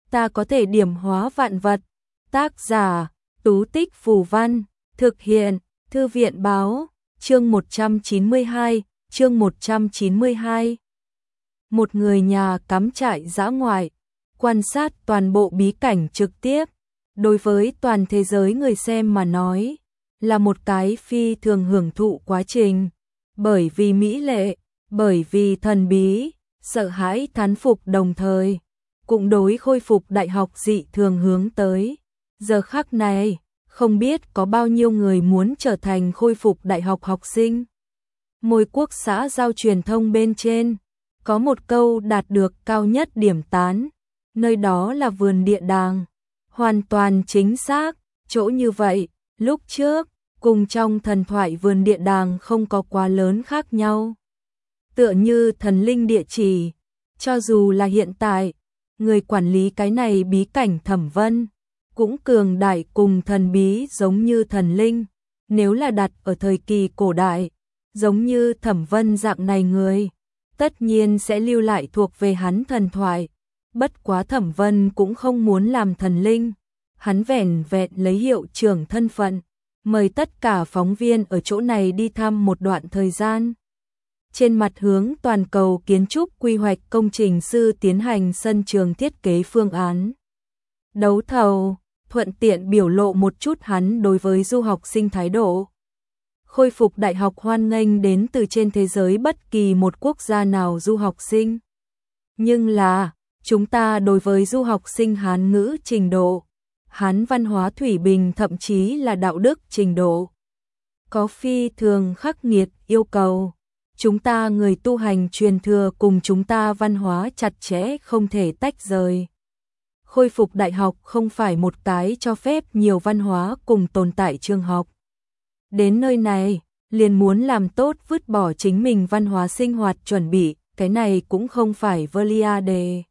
ta có thể điểm hóa vạn vật. Tác giả, Tú Tích Phù Văn, thực hiện, Thư viện Báo, chương 192, chương 192. Một người nhà cắm trại dã ngoại, quan sát toàn bộ bí cảnh trực tiếp, đối với toàn thế giới người xem mà nói, là một cái phi thường hưởng thụ quá trình, bởi vì mỹ lệ, bởi vì thần bí, sợ hãi thán phục đồng thời, cũng đối khôi phục đại học dị thường hướng tới. Giờ khắc này, không biết có bao nhiêu người muốn trở thành khôi phục đại học học sinh. Môi quốc xã giao truyền thông bên trên, có một câu đạt được cao nhất điểm tán, nơi đó là vườn địa đàng. Hoàn toàn chính xác, chỗ như vậy, lúc trước, cùng trong thần thoại vườn địa đàng không có quá lớn khác nhau. Tựa như thần linh địa chỉ, cho dù là hiện tại, người quản lý cái này bí cảnh Thẩm Vân, cũng cường đại cùng thần bí giống như thần linh. Nếu là đặt ở thời kỳ cổ đại, giống như Thẩm Vân dạng này người, tất nhiên sẽ lưu lại thuộc về hắn thần thoại. Bất quá Thẩm Vân cũng không muốn làm thần linh, hắn vẻn vẹn lấy hiệu trưởng thân phận, mời tất cả phóng viên ở chỗ này đi thăm một đoạn thời gian. Trên mặt hướng toàn cầu kiến trúc quy hoạch công trình sư tiến hành sân trường thiết kế phương án. Đấu thầu, thuận tiện biểu lộ một chút hắn đối với du học sinh thái độ. Khôi phục đại học hoan nghênh đến từ trên thế giới bất kỳ một quốc gia nào du học sinh. Nhưng là, chúng ta đối với du học sinh Hán ngữ trình độ, Hán văn hóa thủy bình thậm chí là đạo đức trình độ, có phi thường khắc nghiệt yêu cầu. Chúng ta người tu hành truyền thừa cùng chúng ta văn hóa chặt chẽ không thể tách rời. Khôi phục đại học không phải một cái cho phép nhiều văn hóa cùng tồn tại trường học. Đến nơi này, liền muốn làm tốt vứt bỏ chính mình văn hóa sinh hoạt chuẩn bị, cái này cũng không phải Valia đề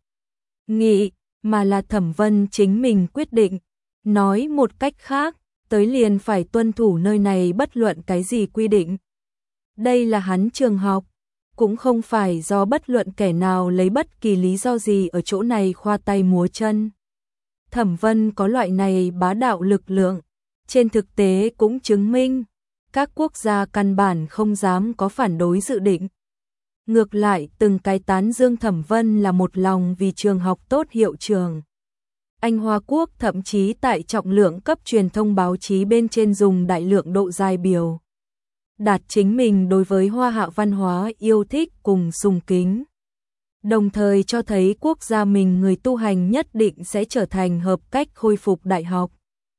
nghị, mà là Thẩm Vân chính mình quyết định. Nói một cách khác, tới liền phải tuân thủ nơi này bất luận cái gì quy định. Đây là hắn trường học, cũng không phải do bất luận kẻ nào lấy bất kỳ lý do gì ở chỗ này khoa tay múa chân. Thẩm Vân có loại này bá đạo lực lượng, trên thực tế cũng chứng minh, các quốc gia căn bản không dám có phản đối dự định. Ngược lại từng cái tán dương Thẩm Vân là một lòng vì trường học tốt hiệu trưởng. Anh Hoa Quốc thậm chí tại trọng lượng cấp truyền thông báo chí bên trên dùng đại lượng độ dài biểu đạt chính mình đối với Hoa Hạ văn hóa yêu thích cùng sùng kính. Đồng thời cho thấy quốc gia mình người tu hành nhất định sẽ trở thành hợp cách khôi phục đại học.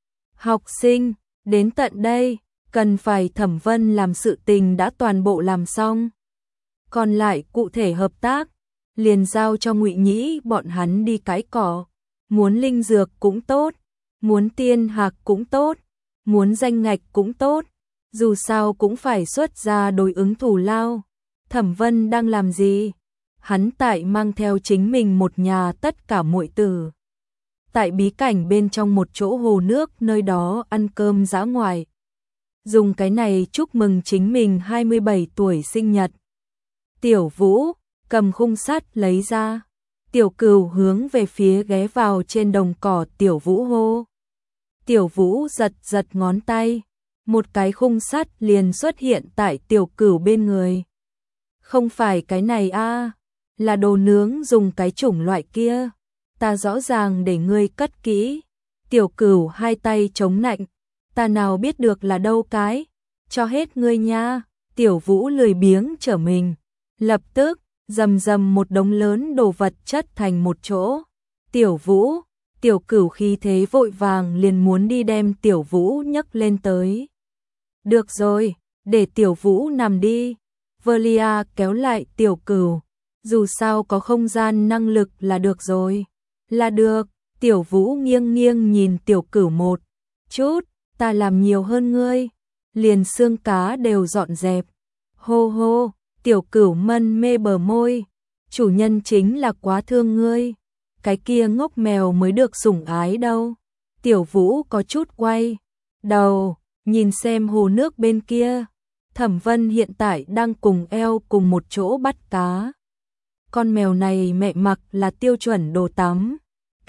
Học sinh, đến tận đây, cần phải Thẩm Vân làm sự tình đã toàn bộ làm xong. Còn lại cụ thể hợp tác, liền giao cho Ngụy Nhĩ bọn hắn đi cái cỏ. Muốn linh dược cũng tốt, muốn tiên hạc cũng tốt, muốn danh ngạch cũng tốt, dù sao cũng phải xuất ra đối ứng thù lao. Thẩm Vân đang làm gì? Hắn tại mang theo chính mình một nhà tất cả muội tử. Tại bí cảnh bên trong một chỗ hồ nước nơi đó ăn cơm dã ngoại. Dùng cái này chúc mừng chính mình 27 tuổi sinh nhật. Tiểu Vũ cầm khung sắt lấy ra. Tiểu Cửu hướng về phía ghé vào trên đồng cỏ Tiểu Vũ hô. Tiểu Vũ giật giật ngón tay, một cái khung sắt liền xuất hiện tại Tiểu Cửu bên người. Không phải cái này a, là đồ nướng dùng cái chủng loại kia, ta rõ ràng để ngươi cất kỹ. Tiểu Cửu hai tay chống nạnh, ta nào biết được là đâu cái, cho hết ngươi nha. Tiểu Vũ lười biếng trở mình, lập tức rầm rầm một đống lớn đồ vật chất thành một chỗ. Tiểu Vũ, Tiểu Cửu khí thế vội vàng liền muốn đi đem Tiểu Vũ nhấc lên tới. Được rồi, để Tiểu Vũ nằm đi. Valia kéo lại Tiểu Cửu, dù sao có không gian năng lực là được rồi. Là được, Tiểu Vũ nghiêng nghiêng nhìn Tiểu Cửu một chút, ta làm nhiều hơn ngươi, liền xương cá đều dọn dẹp. Hô hô. Tiểu Cửu mân mê bờ môi, chủ nhân chính là quá thương ngươi, cái kia ngốc mèo mới được sủng ái đâu. Tiểu Vũ có chút quay đầu, nhìn xem hồ nước bên kia. Thẩm Vân hiện tại đang cùng eo cùng một chỗ bắt cá. Con mèo này mẹ mặc là tiêu chuẩn đồ tắm,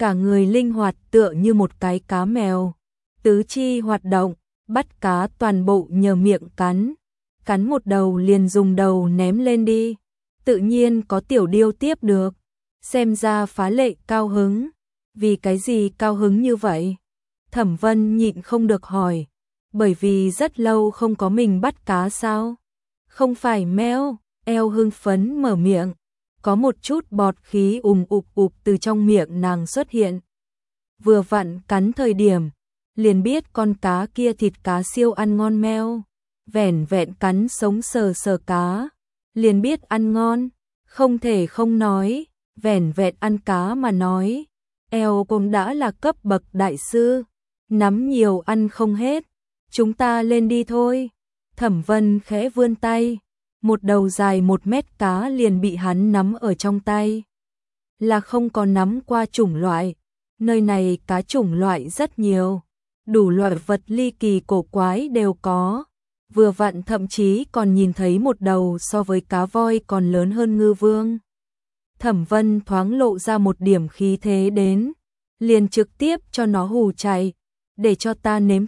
cả người linh hoạt tựa như một cái cá mèo, tứ chi hoạt động, bắt cá toàn bộ nhờ miệng cắn một đầu liền dùng đầu ném lên đi, tự nhiên có Tiểu Điêu tiếp được, xem ra phá lệ cao hứng. Vì cái gì cao hứng như vậy? Thẩm Vân nhịn không được hỏi, bởi vì rất lâu không có mình bắt cá sao? Không phải meo, eo hưng phấn mở miệng, có một chút bọt khí ùp từ trong miệng nàng xuất hiện. Vừa vặn cắn thời điểm, liền biết con cá kia thịt cá siêu ăn ngon meo, vẻn vẹn cắn sống sờ sờ cá, liền biết ăn ngon, không thể không nói, vẻn vẹn ăn cá mà nói. Eo cũng đã là cấp bậc đại sư, nắm nhiều ăn không hết, chúng ta lên đi thôi. Thẩm Vân khẽ vươn tay, một đầu dài 1 mét cá liền bị hắn nắm ở trong tay. Là không có nắm qua chủng loại, nơi này cá chủng loại rất nhiều, đủ loại vật ly kỳ cổ quái đều có. Vừa vặn thậm chí còn nhìn thấy một đầu so với cá voi còn lớn hơn ngư vương. Thẩm Vân thoáng lộ ra một điểm khí thế đến, liền trực tiếp cho nó hù chạy, để cho ta nếm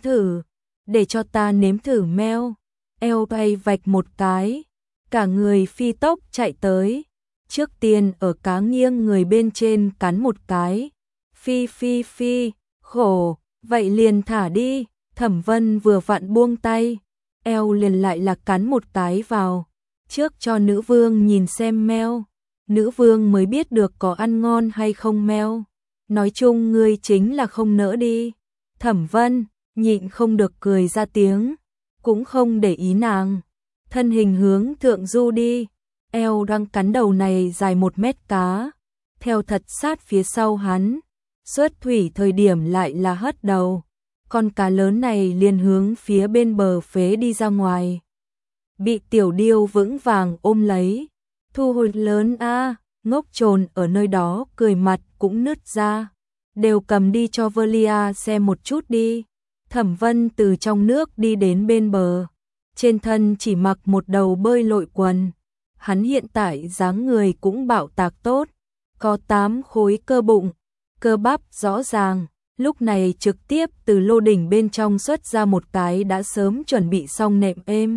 thử meo. Eo bay vạch một cái, cả người phi tốc chạy tới, trước tiên ở cá nghiêng người bên trên cắn một cái, phi, khổ, vậy liền thả đi. Thẩm Vân vừa vặn buông tay, eo liền lại là cắn một cái vào, trước cho nữ vương nhìn xem meo. Nữ vương mới biết được có ăn ngon hay không meo. Nói chung ngươi chính là không nỡ đi. Thẩm Vân nhịn không được cười ra tiếng, cũng không để ý nàng, thân hình hướng thượng du đi. Eo đang cắn đầu này dài 1 mét cá, theo thật sát phía sau hắn, xuất thủy thời điểm lại là hất đầu, con cá lớn này liền hướng phía bên bờ phế đi ra ngoài, bị Tiểu Điêu vững vàng ôm lấy. Thu hồi lớn a, ngốc trồn ở nơi đó cười mặt cũng nứt ra, đều cầm đi cho Velia xem một chút đi. Thẩm Vân từ trong nước đi đến bên bờ, trên thân chỉ mặc một đầu bơi lội quần, hắn hiện tại dáng người cũng bạo tạc tốt, có 8 khối cơ bụng, cơ bắp rõ ràng, lúc này trực tiếp từ lô đỉnh bên trong xuất ra một cái đã sớm chuẩn bị xong nệm êm.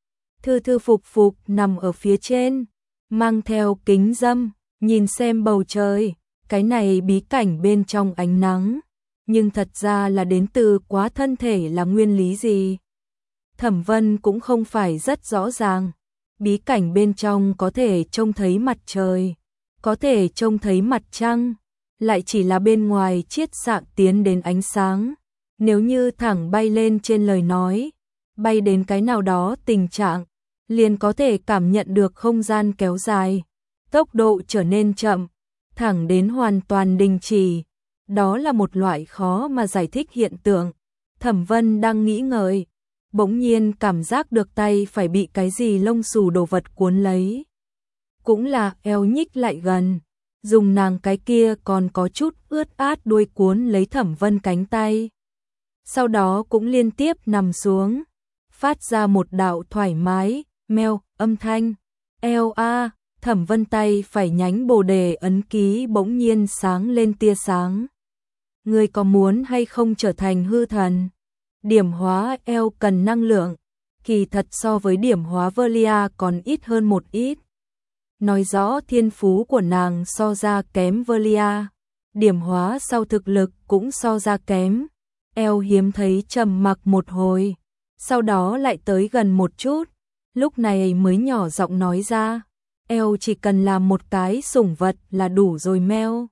Thư phục nằm ở phía trên, mang theo kính râm, nhìn xem bầu trời, cái này bí cảnh bên trong ánh nắng, nhưng thật ra là đến từ quá thân thể là nguyên lý gì. Thẩm Vân cũng không phải rất rõ ràng, bí cảnh bên trong có thể trông thấy mặt trời, có thể trông thấy mặt trăng, lại chỉ là bên ngoài chiết xạ tiến đến ánh sáng. Nếu như thẳng bay lên trên lời nói, bay đến cái nào đó tình trạng, liền có thể cảm nhận được không gian kéo dài, tốc độ trở nên chậm, thẳng đến hoàn toàn đình chỉ. Đó là một loại khó mà giải thích hiện tượng. Thẩm Vân đang nghĩ ngợi, bỗng nhiên cảm giác được tay phải bị cái gì lông xù đồ vật cuốn lấy. Cũng là eo nhích lại gần, dùng nàng cái kia còn có chút ướt át đuôi cuốn lấy Thẩm Vân cánh tay. Sau đó cũng liên tiếp nằm xuống, phát ra một đạo thoải mái, meo, âm thanh. Eo a, Thẩm Vân tay phải nhánh bồ đề ấn ký bỗng nhiên sáng lên tia sáng. Ngươi có muốn hay không trở thành hư thần? Điểm hóa eo cần năng lượng, kỳ thật so với điểm hóa Velia còn ít hơn một ít. Nói rõ thiên phú của nàng so ra kém Velia, điểm hóa sau thực lực cũng so ra kém. Eo hiếm thấy trầm mặc một hồi, sau đó lại tới gần một chút, lúc này mới nhỏ giọng nói ra, eo chỉ cần làm một cái sủng vật là đủ rồi meo.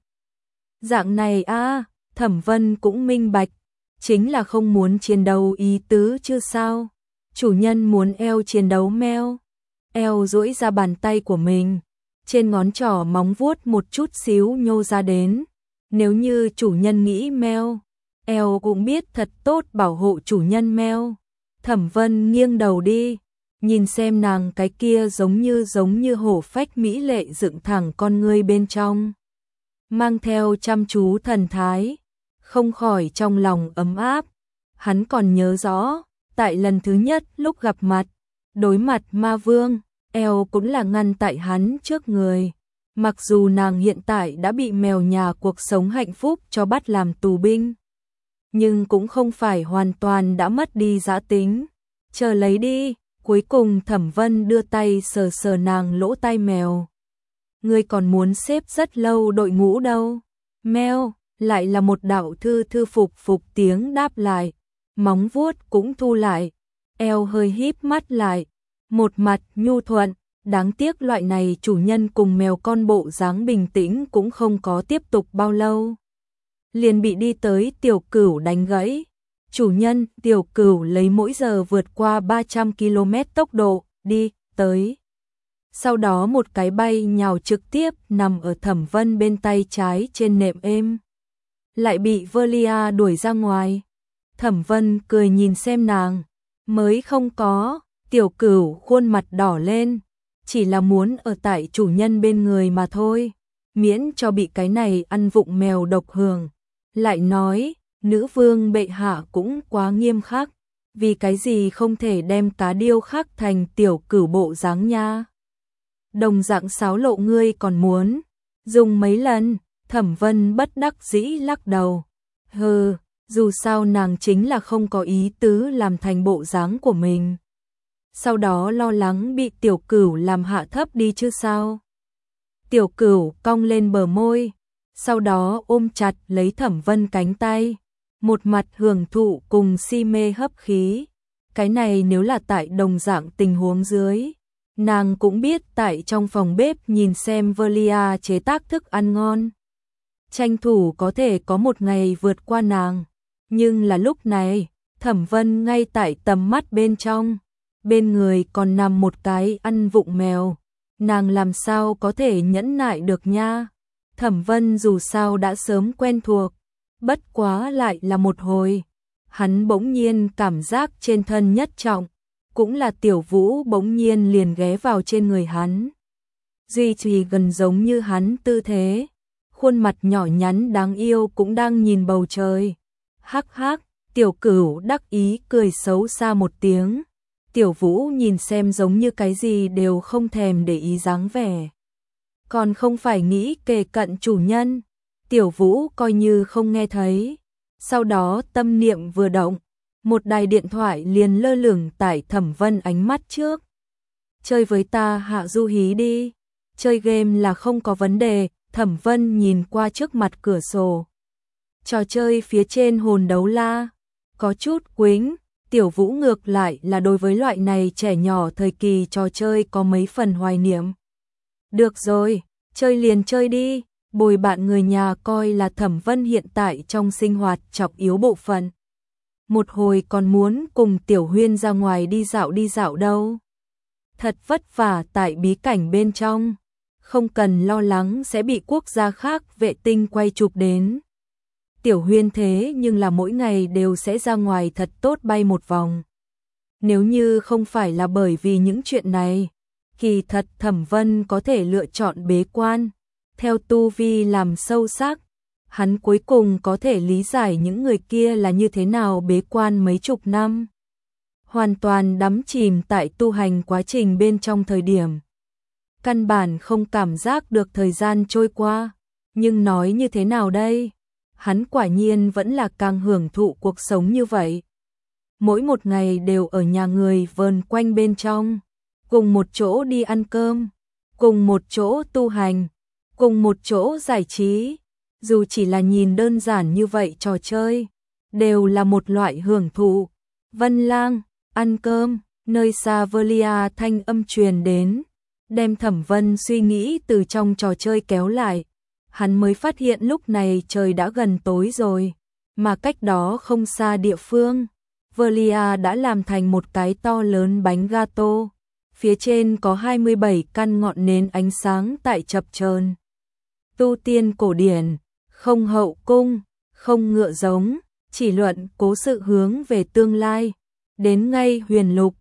Dạng này a, Thẩm Vân cũng minh bạch, chính là không muốn chiến đấu ý tứ chứ sao. Chủ nhân muốn eo chiến đấu meo. Eo duỗi ra bàn tay của mình, trên ngón trỏ móng vuốt một chút xíu nhô ra đến. Nếu như chủ nhân nghĩ meo, eo cũng biết thật tốt bảo hộ chủ nhân meo. Thẩm Vân nghiêng đầu đi, nhìn xem nàng cái kia giống như hổ phách mỹ lệ dựng thẳng con ngươi bên trong, mang theo chăm chú thần thái, không khỏi trong lòng ấm áp. Hắn còn nhớ rõ, tại lần thứ nhất lúc gặp mặt, đối mặt ma vương, eo cũng là ngăn tại hắn trước người, Mặc dù nàng hiện tại đã bị mèo nhà cuộc sống hạnh phúc cho bắt làm tù binh, nhưng cũng không phải hoàn toàn đã mất đi dã tính. Chờ lấy đi, cuối cùng Thẩm Vân đưa tay sờ sờ nàng lỗ tai mèo. Ngươi còn muốn xếp rất lâu đội ngũ đâu. Mèo, lại là một đạo thư phục tiếng đáp lại, móng vuốt cũng thu lại, eo hơi híp mắt lại, một mặt nhu thuận. Đáng tiếc loại này chủ nhân cùng mèo con bộ dáng bình tĩnh cũng không có tiếp tục bao lâu. Liền bị đi tới Tiểu Cửu đánh gãy. Chủ nhân, Tiểu Cửu lấy mỗi giờ vượt qua 300 km tốc độ, đi, tới. Sau đó một cái bay nhào trực tiếp nằm ở Thẩm Vân bên tay trái trên nệm êm. Lại bị Velia đuổi ra ngoài. Thẩm Vân cười nhìn xem nàng. Mới không có, Tiểu Cửu khuôn mặt đỏ lên. Chỉ là muốn ở tại chủ nhân bên người mà thôi, miễn cho bị cái này ăn vụng mèo độc hưởng. Lại nói, nữ vương bệ hạ cũng quá nghiêm khắc, vì cái gì không thể đem cá điêu khắc thành Tiểu Cửu bộ dáng nha. Đồng dạng sáo lộ ngươi còn muốn dùng mấy lần. Thẩm Vân bất đắc dĩ lắc đầu. Hừ, dù sao nàng chính là không có ý tứ làm thành bộ dáng của mình. Sau đó lo lắng bị Tiểu Cửu làm hạ thấp đi chứ sao. Tiểu Cửu cong lên bờ môi, sau đó ôm chặt lấy Thẩm Vân cánh tay, một mặt hưởng thụ cùng si mê hấp khí. Cái này nếu là tại đồng dạng tình huống dưới, nàng cũng biết tại trong phòng bếp nhìn xem Velia chế tác thức ăn ngon, tranh thủ có thể có một ngày vượt qua nàng. Nhưng là lúc này, Thẩm Vân ngay tại tầm mắt bên trong, bên người còn nằm một cái ăn vụng mèo, nàng làm sao có thể nhẫn nại được nha. Thẩm Vân dù sao đã sớm quen thuộc, bất quá lại là một hồi, hắn bỗng nhiên cảm giác trên thân nhất trọng, cũng là Tiểu Vũ bỗng nhiên liền ghé vào trên người hắn. Duy trì gần giống như hắn tư thế, khuôn mặt nhỏ nhắn đáng yêu cũng đang nhìn bầu trời. Hắc hắc, Tiểu Cửu đắc ý cười xấu xa một tiếng. Tiểu Vũ nhìn xem giống như cái gì đều không thèm để ý dáng vẻ. Còn không phải nghĩ kề cận chủ nhân. Tiểu Vũ coi như không nghe thấy. Sau đó tâm niệm vừa động, một đài điện thoại liền lơ lửng tại Thẩm Vân ánh mắt trước. Chơi với ta Hạ Du Hí đi. Chơi game là không có vấn đề. Thẩm Vân nhìn qua trước mặt cửa sổ. Trò chơi phía trên hồn đấu la, có chút quĩnh. Tiểu Vũ ngược lại là đối với loại này trẻ nhỏ thời kỳ trò chơi có mấy phần hoài niệm. Được rồi, chơi liền chơi đi, bồi bạn người nhà coi là Thẩm Vân hiện tại trong sinh hoạt trọng yếu bộ phận. Một hồi còn muốn cùng Tiểu Huyên ra ngoài đi dạo đâu. Thật vất vả tại bí cảnh bên trong, không cần lo lắng sẽ bị quốc gia khác vệ tinh quay chụp đến. Tiểu Huyên thế nhưng là mỗi ngày đều sẽ ra ngoài thật tốt bay một vòng. Nếu như không phải là bởi vì những chuyện này, kỳ thật Thẩm Vân có thể lựa chọn bế quan, theo tu vi làm sâu sắc. Hắn cuối cùng có thể lý giải những người kia là như thế nào bế quan mấy chục năm. Hoàn toàn đắm chìm tại tu hành quá trình bên trong thời điểm. Căn bản không cảm giác được thời gian trôi qua, nhưng nói như thế nào đây? Hắn quả nhiên vẫn là càng hưởng thụ cuộc sống như vậy. Mỗi một ngày đều ở nhà người vờn quanh bên trong, cùng một chỗ đi ăn cơm, cùng một chỗ tu hành, cùng một chỗ giải trí. Dù chỉ là nhìn đơn giản như vậy trò chơi, đều là một loại hưởng thụ. Vân Lang, ăn cơm, nơi xa Velia thanh âm truyền đến, đem Thẩm Vân suy nghĩ từ trong trò chơi kéo lại. Hắn mới phát hiện lúc này trời đã gần tối rồi, mà cách đó không xa địa phương, Velia đã làm thành một cái to lớn bánh gato, phía trên có 27 căn ngọn nến ánh sáng tại chập chờn. Tu tiên cổ điển, không hậu cung, không ngựa giống, chỉ luận cố sự hướng về tương lai, đến ngay huyền lục,